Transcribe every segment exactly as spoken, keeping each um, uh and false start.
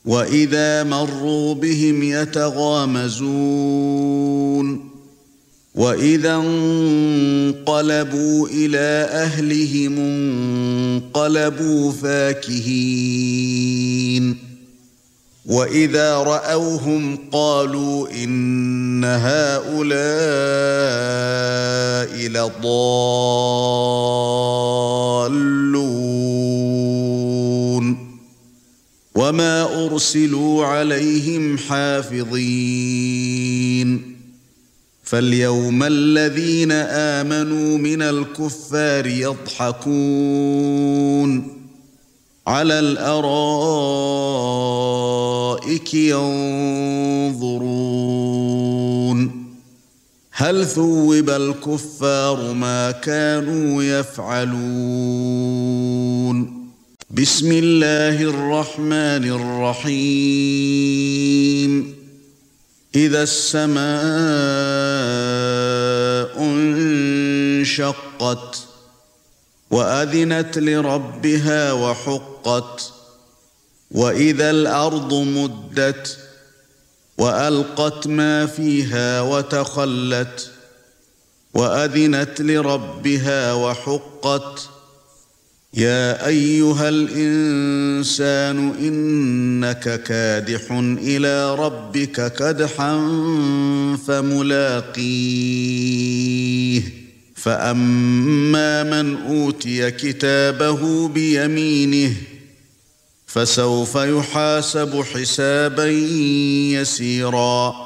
وَإِذَا مَرُّوا بِهِمْ يَتَغَامَزُونَ وَإِذَا انقَلَبُوا إِلَى أَهْلِهِمُ انقَلَبُوا فَاكِهِينَ وَإِذَا رَأَوْهُمْ قَالُوا إِنَّ هَؤُلَاءِ لَضَالُّونَ وَمَا أُرْسِلُوا عَلَيْهِمْ حَافِظِينَ فَالْيَوْمَ الَّذِينَ آمَنُوا مِنَ الْكُفَّارِ يَضْحَكُونَ عَلَى الْأَرَائِكِ يَنظُرُونَ هَلْ ثُوِّبَ الْكُفَّارُ مَا كَانُوا يَفْعَلُونَ بسم الله الرحمن الرحيم إذا السماء انشقت وأذنت لربها وحقت وإذا الأرض مدت وألقت ما فيها وتخلت وأذنت لربها وحقت يا أيها الإنسان إنك كادح إلى ربك كدحا فملاقيه فأما من أوتي كتابه بيمينه فسوف يحاسب حسابا يسيرا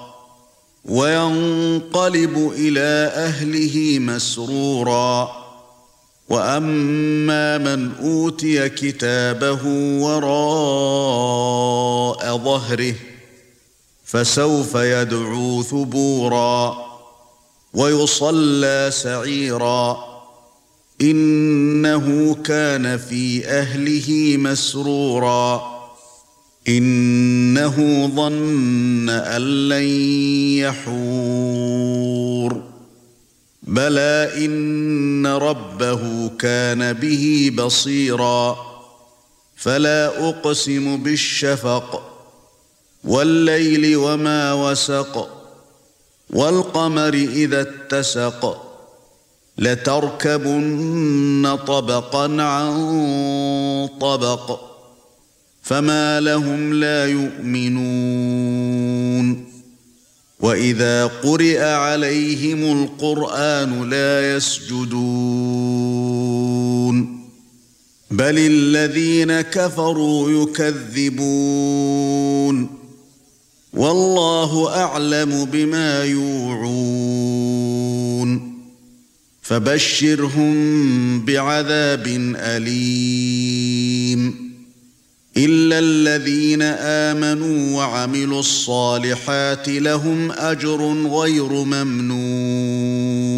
وينقلب إلى أهله مسرورا وَأَمَّا مَنْ أُوتِيَ كِتَابَهُ وَرَاءَ ظَهْرِهِ فَسَوْفَ يَدْعُو ثُبُورًا وَيُصْلَى سَعِيرًا إِنَّهُ كَانَ فِي أَهْلِهِ مَسْرُورًا إِنَّهُ ظَنَّ أَن لَّن يَحُورَ بَلَى إِنَّ رَبَّهُ كَانَ بِهِ بَصِيرًا فَلَا أُقْسِمُ بِالشَّفَقِ وَاللَّيْلِ وَمَا وَسَقَ وَالْقَمَرِ إِذَا اتَّسَقَ لَتَرْكَبُنَّ طَبَقًا عَن طَبَقٍ فَمَا لَهُمْ لَا يُؤْمِنُونَ وَإِذَا قُرِئَ عَلَيْهِمُ الْقُرْآنُ لَا يَسْجُدُونَ بَلِ الَّذِينَ كَفَرُوا يُكَذِّبُونَ وَاللَّهُ أَعْلَمُ بِمَا يُوعُونَ فَبَشِّرْهُم بِعَذَابٍ أَلِيمٍ إِلَّا الَّذِينَ آمَنُوا وَعَمِلُوا الصَّالِحَاتِ لَهُمْ أَجْرٌ غَيْرُ مَمْنُونٍ